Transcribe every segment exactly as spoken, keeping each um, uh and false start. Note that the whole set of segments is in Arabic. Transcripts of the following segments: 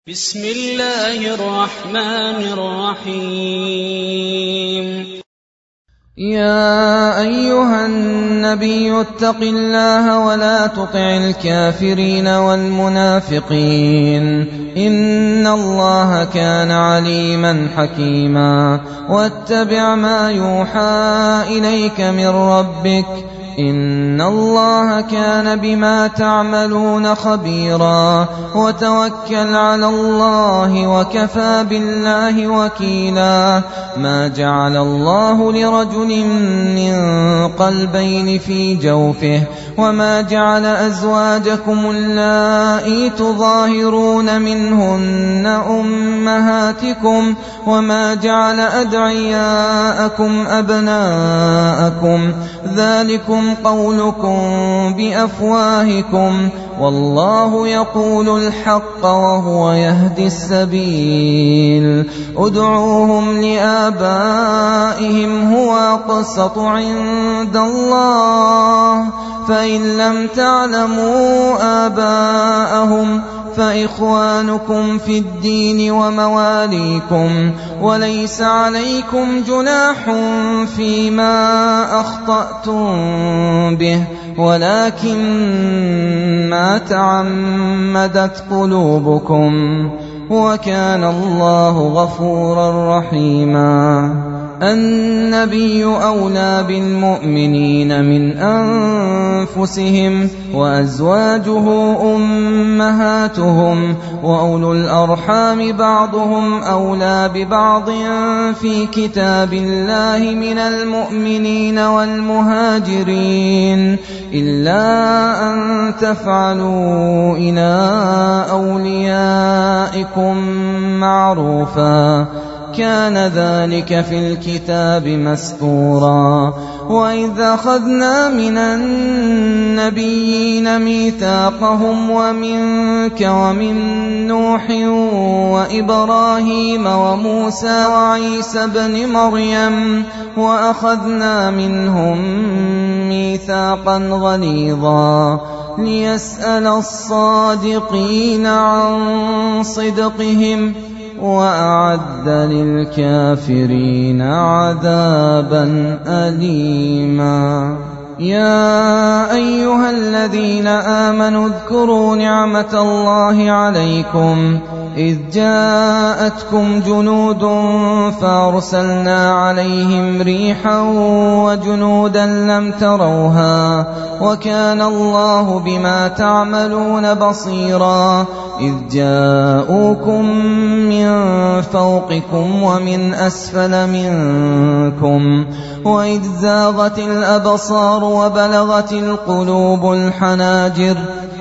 بسم الله الرحمن الرحيم. يا أيها النبي اتق الله ولا تطع الكافرين والمنافقين إن الله كان عليما حكيما. واتبع ما يوحى إليك من ربك إن الله كان بما تعملون خبيرا. وتوكل على الله وكفى بالله وكيلا. ما جعل الله لرجل من قلبين في جوفه وما جعل أزواجكم اللائي تظاهرون منهن أمهاتكم وما جعل أدعياءكم أبناءكم ذلكم قولكم بأفواهكم والله يقول الحق وهو يهدي السبيل. ادعوهم لآبائهم هو أقسط عند الله فإن لم تعلموا آباءهم فإخوانكم في الدين ومواليكم وليس عليكم جناح فيما أخطأتم به ولكن ما تعمدت قلوبكم وكان الله غفورا رحيما. النبي أولى بالمؤمنين من أنفسهم وأزواجه أمهاتهم وأولو الأرحام بعضهم أولى ببعض في كتاب الله من المؤمنين والمهاجرين إلا أن تفعلوا إلى أوليائكم معروفا كان ذلك في الكتاب مسطورا. وإذ أخذنا من النبيين ميثاقهم ومنك ومن نوح وإبراهيم وموسى وعيسى ابن مريم وأخذنا منهم ميثاقا غليظا ليسأل الصادقين عن صدقهم وأعد للكافرين عذابا أليما. يا أيها الذين آمنوا اذكروا نعمة الله عليكم إذ جاءتكم جنود فأرسلنا عليهم ريحا وجنودا لم تروها وكان الله بما تعملون بصيرا. إذ جاءوكم من فوقكم ومن أسفل منكم وإذ زاغت الأبصار وبلغت القلوب الحناجر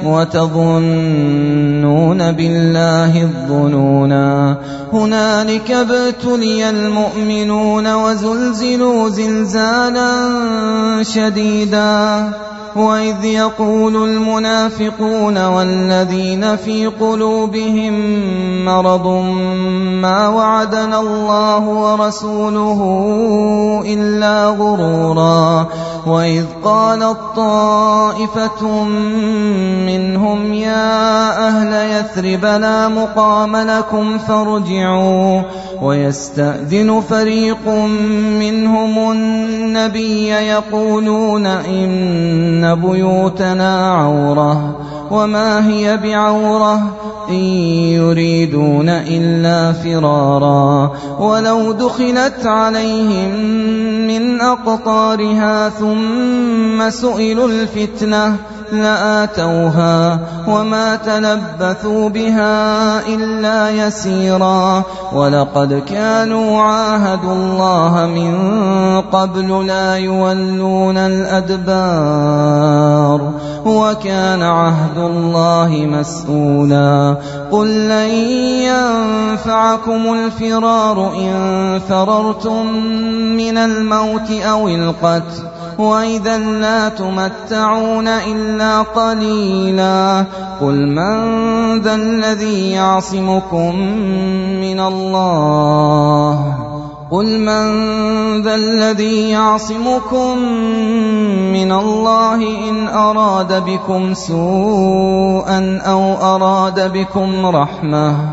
وتظنون بالله الظنونا. هنالك ابتلي المؤمنون وزلزلوا زلزالا شديدا. وإذ يقول المنافقون والذين في قلوبهم مرض ما وعدنا الله ورسوله إلا غرورا. وإذ قالت طائفة منهم يا أهل يثرب لا مقام لكم فارجعوا ويستأذن فريق منهم النبي يقولون إن بيوتنا عورة وما هي بعورة إن يريدون إلا فرارا. ولو دخلت عليهم من أقطارها ثم سئلوا الفتنة لآتوها وما تلبثوا بها إلا يسيرا. ولقد كانوا عاهدوا الله من قبل لا يولون الأدبار وكان عهد الله مسؤولا. قل لن ينفعكم الفرار إن فررتم من الموت أو القتل وإذا لا تمتعون إلا قليلا. قل من ذا الذي يعصمكم من الله قل من ذا الذي يعصمكم من الله إن أراد بكم سوءا أو أراد بكم رحمة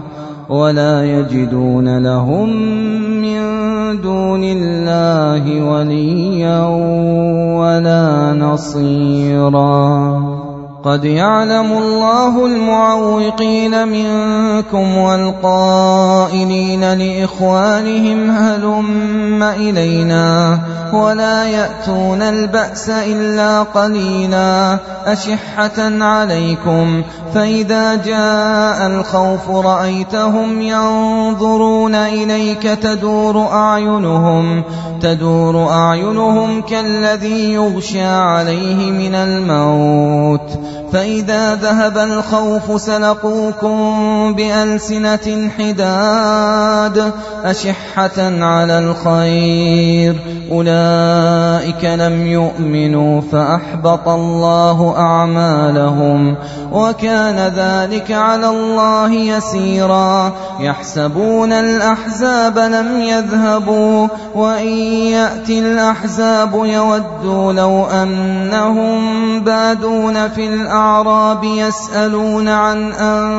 ولا يجدون لهم من دون الله وليا ولا نصيرا. قد يعلم الله المعوقين منكم والقائلين لإخوانهم هلم إلينا ولا يأتون البأس إلا قليلا أشحة عليكم فإذا جاء الخوف رأيتهم ينظرون إليك تدور أعينهم تدور أعينهم كالذي يغشى عليه من الموت فإذا ذهب الخوف سلقوكم بألسنة حداد أشحة على الخير أولئك لم يؤمنوا فأحبط الله أعمالهم وكان ذلك على الله يسيرا. يحسبون الأحزاب لم يذهبوا وإن يأتي الأحزاب يودوا لو أنهم بادون في الأعراب يسألون عن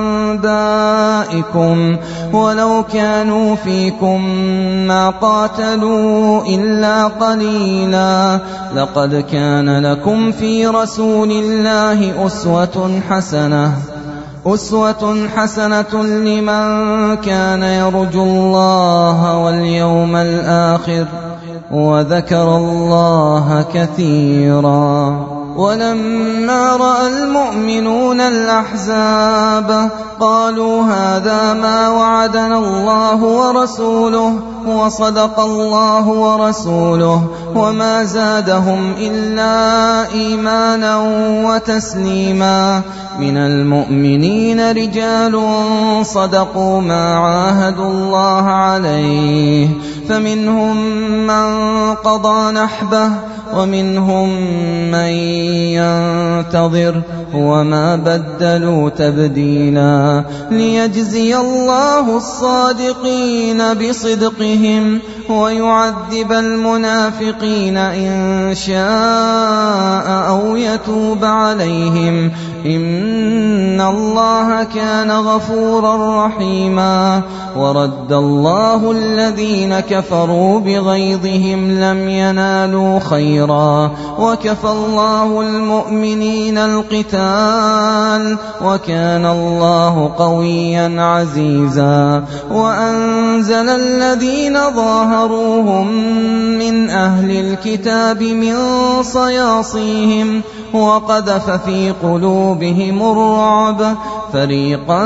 أنبائكم ولو كانوا فيكم ما قاتلوا إلا قليلا. لقد كان لكم في رسول الله أسوة حسنة أسوة حسنة لمن كان يرجو الله واليوم الآخر وذكر الله كثيرا. ولما رأى المؤمنون الأحزاب قالوا هذا ما وعدنا الله ورسوله وصدق الله ورسوله وما زادهم إلا إيمانا وتسليما. من المؤمنين رجال صدقوا ما عاهدوا الله عليه فمنهم من قضى نحبه ومنهم من ينتظر وما بدلوا تبديلا. ليجزي الله الصادقين بصدقهم ويعذب المنافقين إن شاء أو يتوب عليهم إن الله كان غفورا رحيما. ورد الله الذين كفروا بغيظهم لم ينالوا خيرا وكفى الله المؤمنين القتال وكان الله قويا عزيزا. وأنزل الذين ظاهروهم من أهل الكتاب من صياصيهم وقذف في قلوبهم الرعب فريقا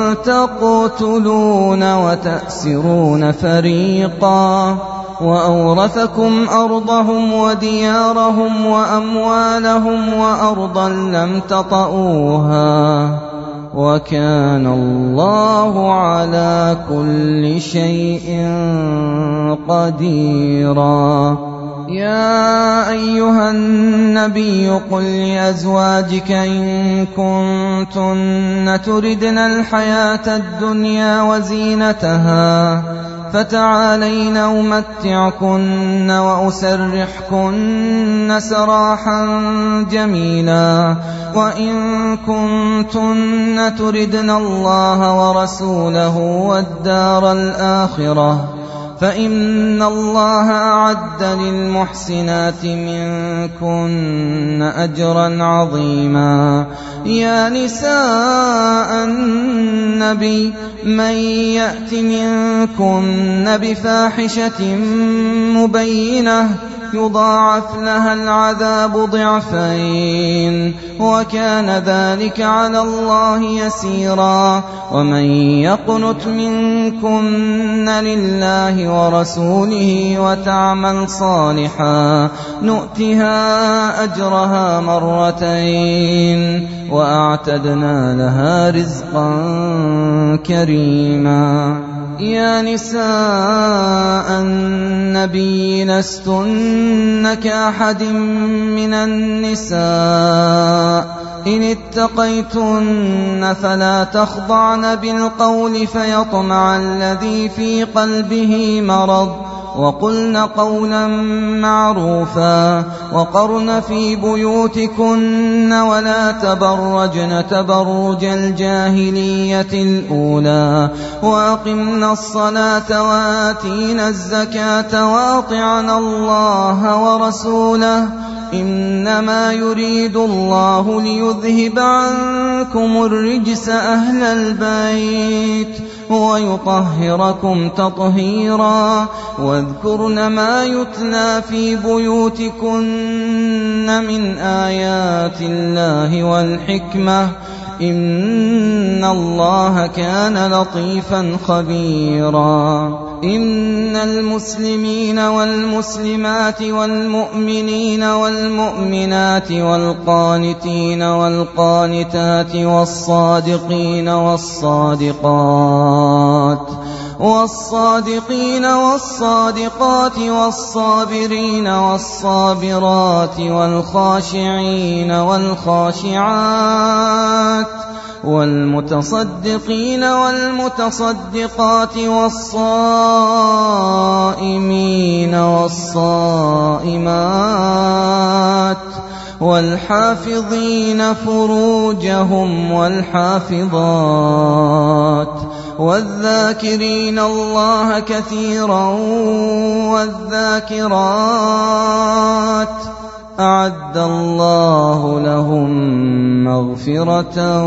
تقتلون وتأسرون فريقا. وأورثكم أرضهم وديارهم وأموالهم وأرضا لم تطئوها وكان الله على كل شيء قديرا. يا أيها النبي قل لأزواجك إن كنتن تردن الحياة الدنيا وزينتها فتعالين أمتعكن وأسرحكن سراحا جميلا. وإن كنتن تردن الله ورسوله والدار الآخرة فإن الله أعد للمحسنات منكن أجرا عظيما. يا نساء النبي من يأت منكن بفاحشة مبينة يضاعف لها العذاب ضعفين وكان ذلك على الله يسيرا. ومن يقنت منكن لله ورسوله وتعمل صالحا نؤتها أجرها مرتين وأعتدنا لها رزقا كريما. يا نساء النبي لستن كأحد من النساء إن اتقيتن فلا تخضعن بالقول فيطمع الذي في قلبه مرض وقلن قولا معروفا وقرن في بيوتكن ولا تبرجن تبرج الجاهلية الأولى وأقمنا الصلاة وآتينا الزكاة وأطعنا الله ورسوله إنما يريد الله ليذهب عنكم الرجس أهل البيت ويطهركم تطهيرا واذكرن ما يتلى في بيوتكن من آيات الله والحكمة إن الله كان لطيفا خبيرا إن المسلمين والمسلمات والمؤمنين والمؤمنات والقانتين والقانتات والصادقين والصادقات والصادقين والصادقات والصابرين والصابرات والخاشعين والخاشعات والمتصدقين والمتصدقات والصائمين والصائمات والحافظين فروجهم والحافظات والذاكرين الله كثيرا والذاكرات أعد الله لهم مغفرة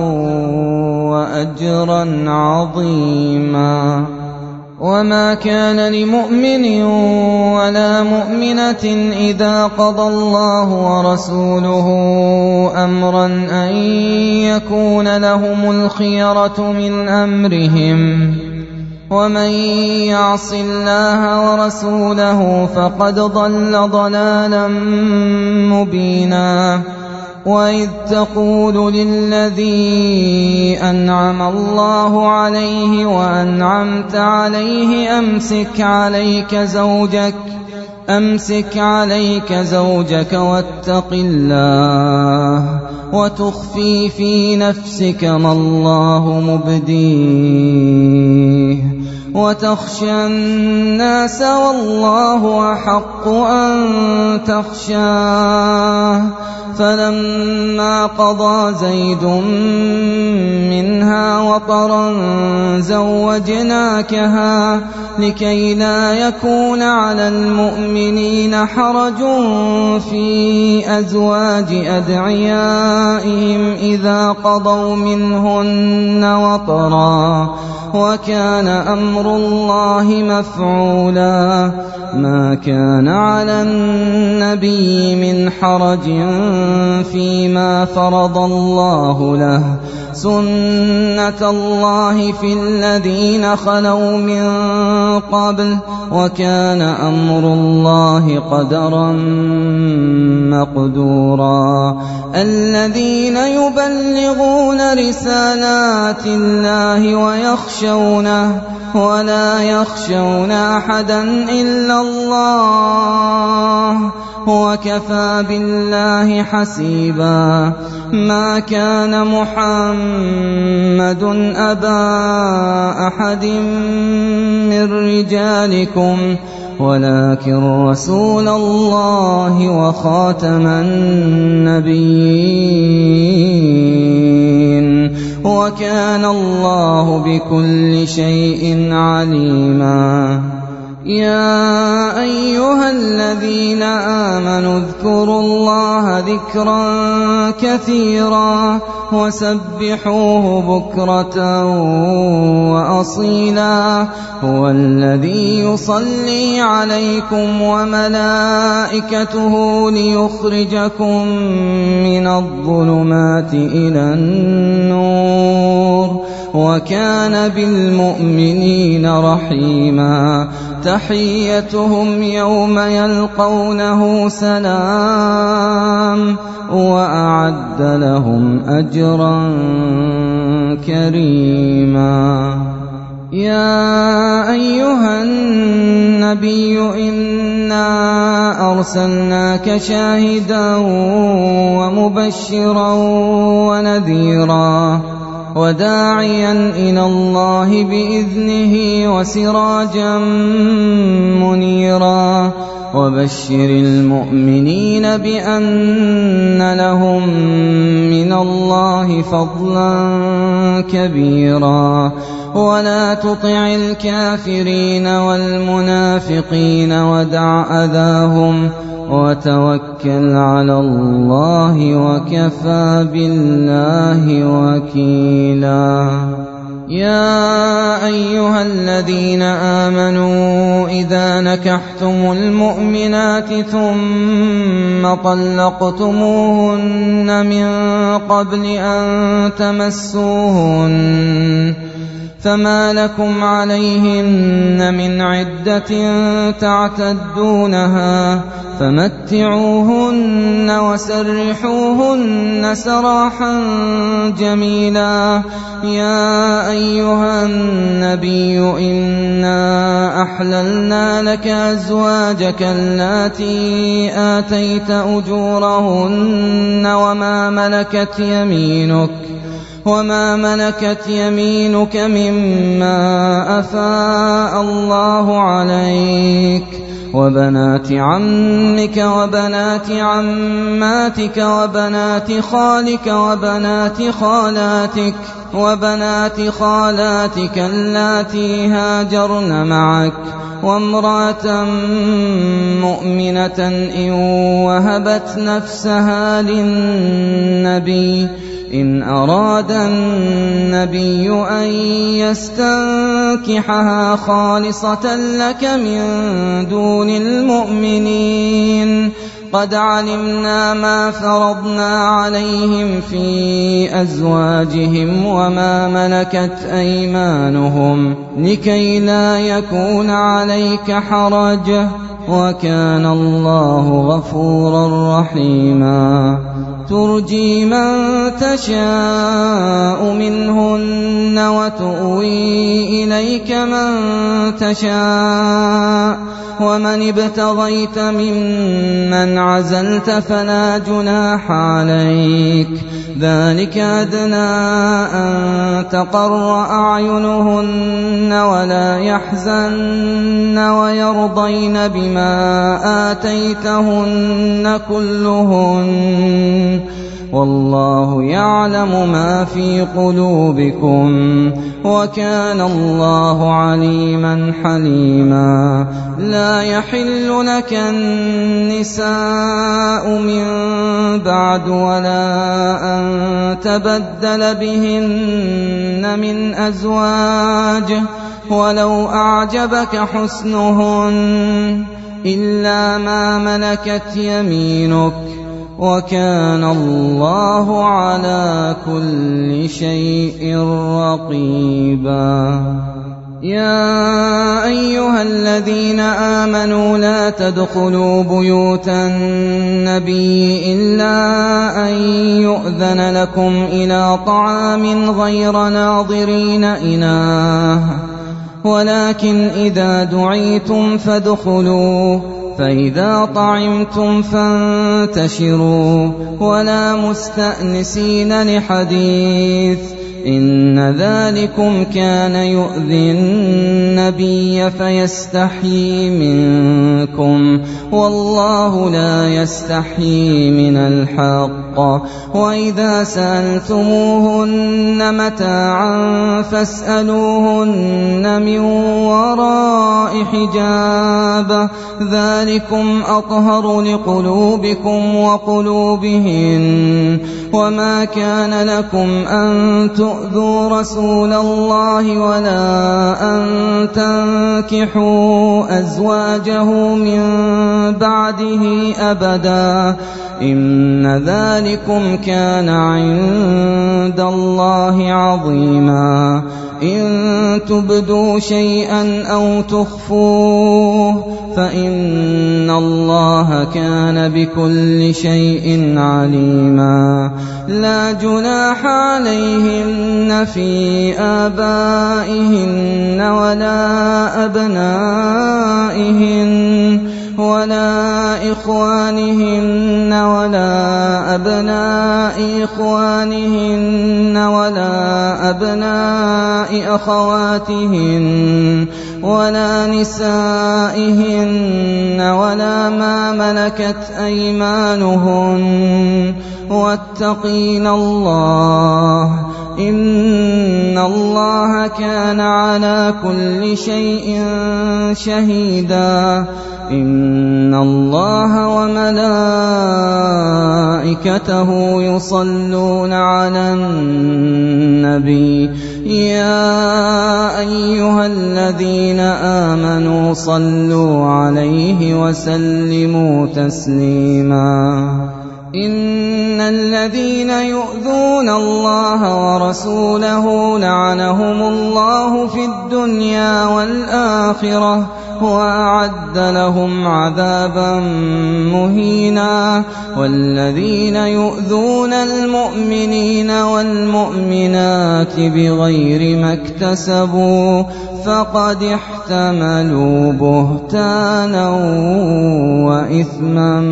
وأجرا عظيما وما كان لمؤمن ولا مؤمنة إذا قضى الله ورسوله أمرا أن يكون لهم الخيرة من أمرهم ومن يعص الله ورسوله فقد ضل ضلالا مبينا وإذ تقول للذي أنعم الله عليه وأنعمت عليه أمسك عليك زوجك أمسك عليك زوجك واتق الله وتخفي في نفسك ما الله مبديه وتخشى الناس والله أحق أن تخشاه فلما قضى زيد منها وطرا زوجناكها لكي لا يكون على المؤمنين حرج في أزواج أدعيائهم إذا قضوا منهن وطرا وكان أمر الله مفعولا ما كان على النبي من حرج فيما فرض الله له سنة الله في الذين خلوا من قبل وكان أمر الله قدرا مقدورا الذين يبلغون رسالات الله ويخشونه ولا يخشون أحدا إلا الله وكفى بالله حسيبا ما كان محمد أبا أحد من رجالكم ولكن رسول الله وخاتم النبيين وكان الله بكل شيء عليما يا أيها الذين آمنوا اذكروا الله ذكرا كثيرا وسبحوه بكرة وأصيلا هو الذي يصلي عليكم وملائكته ليخرجكم من الظلمات إلى النور وكان بالمؤمنين رحيما تحيتهم يوم يلقونه سلام وأعد لهم أجرا كريما يا أيها النبي إنا أرسلناك شاهدا ومبشرا ونذيرا وداعيا إلى الله بإذنه وسراجا منيرا وبشر المؤمنين بأن لهم من الله فضلا كبيرا ولا تطع الكافرين والمنافقين ودع أذاهم وتوكل على الله وكفى بالله وكيلا يا أيها الذين آمنوا إذا نكحتم المؤمنات ثم طلقتموهن من قبل أن تمسوهن فما لكم عليهن من عدة تعتدونها فمتعوهن وسرحوهن سراحا جميلا يا أيها النبي إنا أحللنا لك أزواجك اللاتي آتيت أجورهن وما ملكت يمينك وما ملكت يمينك مما أفاء الله عليك وبنات عمك وبنات عماتك وبنات خالك وبنات خالاتك وبنات خالاتك اللاتي هاجرن معك وامرأة مؤمنة إن وهبت نفسها للنبي إن أراد النبي أن يستنكحها خالصة لك من دون المؤمنين قد علمنا ما فرضنا عليهم في أزواجهم وما ملكت أيمانهم لكي لا يكون عليك حرج وكان الله غفورا رحيما ترجي من تشاء منهن وتؤوي إليك من تشاء ومن ابتغيت ممن عزلت فلا جناح عليك ذلك أدنى أن تقر أعينهن ولا يحزن ويرضين بما آتيتهن كلهن والله يعلم ما في قلوبكم وكان الله عليما حليما لا يحل لك النساء من بعد ولا أن تبدل بهن من أزواج ولو أعجبك حسنهن إلا ما ملكت يمينك وكان الله على كل شيء رقيبا يا أيها الذين آمنوا لا تدخلوا بيوت النبي إلا أن يؤذن لكم إلى طعام غير ناظرين إناه ولكن إذا دعيتم فادخلوا فإذا طعمتم فانتشروا ولا مستأنسين لحديث إن ذلكم كان يؤذي النبي فيستحيي منكم والله لا يستحيي من الحق وإذا سألتموهن متاعا فاسألوهن من وراء حجاب ذلكم أطهر لقلوبكم وقلوبهن وما كان لكم أن تؤذوا رسول الله ولا أن تنكحوا أزواجه من بعده أبدا إن ذلكم كان عند الله عظيما إن تبدوا شيئا أو تخفوه فإن الله كان بكل شيء عليما لا جناح عليهن في آبائهن ولا أبنائهن ولا إخوانهن ولا أبناء إخوانهن ولا أبناء أخواتهن ولا نسائهن ولا ما ملكت أيمانهن واتقين الله إن الله كان على كل شيء شهيدا إن الله وملائكته يصلون على النبي يا أيها الذين آمنوا صلوا عليه وسلموا تسليما إن الذين يؤذون الله ورسوله لعنهم الله في الدنيا والآخرة وأعد لهم عذابا مهينا والذين يؤذون المؤمنين والمؤمنات بغير ما اكتسبوا فقد احتملوا بهتانا وإثما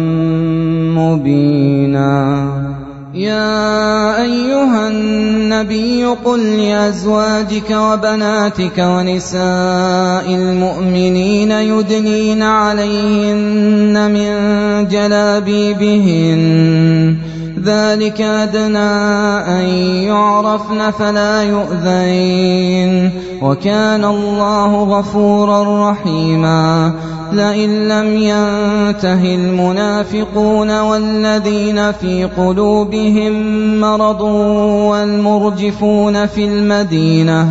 مبينا يا أيها النبي قل لأزواجك وبناتك ونساء المؤمنين يدنين عليهن من جلابيبهن ذلك أدنى أن يعرفن فلا يؤذين وكان الله غفورا رحيما لئن لم ينته المنافقون والذين في قلوبهم مرض والمرجفون في المدينة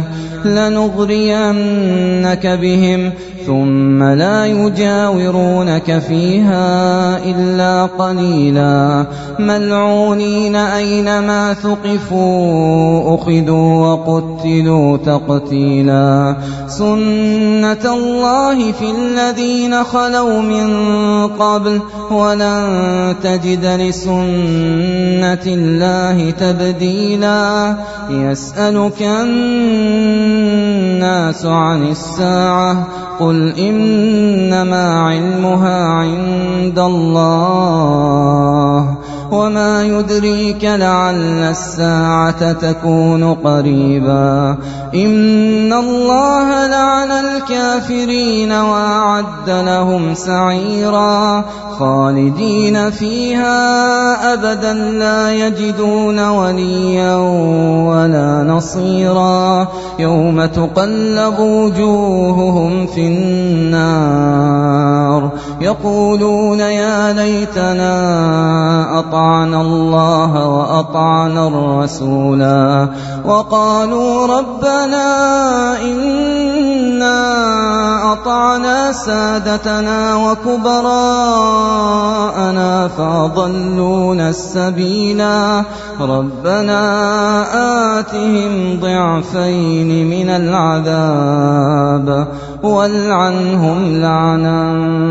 لنغرينك بهم ثم لا يجاورونك فيها إلا قليلا ملعونين أينما ثقفوا أخذوا وقتلوا تقتيلا سنة الله في الذين خلوا من قبل ولن تجد لسنة الله تبديلا يسألك الناس عن الساعة قل إنما علمها عند الله وما يدريك لعل الساعة تكون قريبا إن الله لعن الكافرين وأعد لهم سعيرا خالدين فيها أبدا لا يجدون وليا ولا نصيرا يوم تقلب وجوههم في النار يقولون يا ليتنا أطعنا الله وأطعنا الرسولا وقالوا ربنا إنا أطعنا سادتنا وكبراءنا فأضلونا السبيلا ربنا آتهم ضعفين من العذاب والعنهم لعنا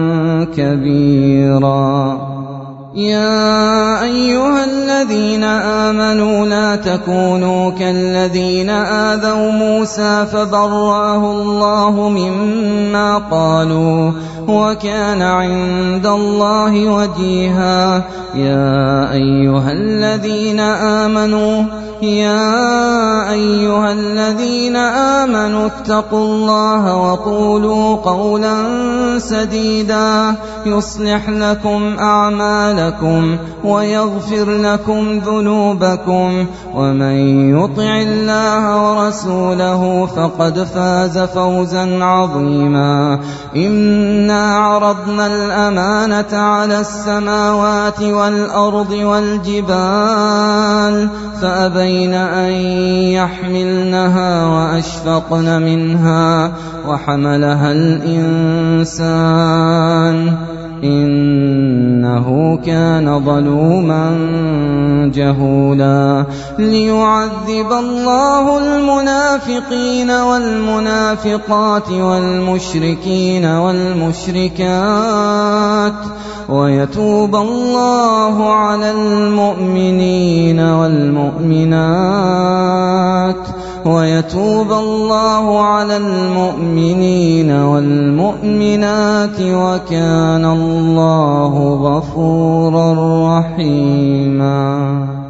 كبيرا يا أيها الذين آمنوا لا تكونوا كالذين آذوا موسى فبرأه الله مما قالوا وكان عند الله وجيها يا أيها الذين آمنوا يا أيها الذين آمنوا اتقوا الله وقولوا قولا سديدا يصلح لكم أعمالكم ويغفر لكم ذنوبكم ومن يطع الله ورسوله فقد فاز فوزا عظيما إنا عرضنا الأمانة على السماوات والأرض والجبال فأبين أن يحملنها وأشفقن منها وحملها الإنسان إنه كان ظلوما جهولا ليعذب الله المنافقين والمنافقات والمشركين والمشركات ويتوب الله على المؤمنين والمؤمنات ويتوب الله على المؤمنين والمؤمنات وكان الله غفورا رحيما.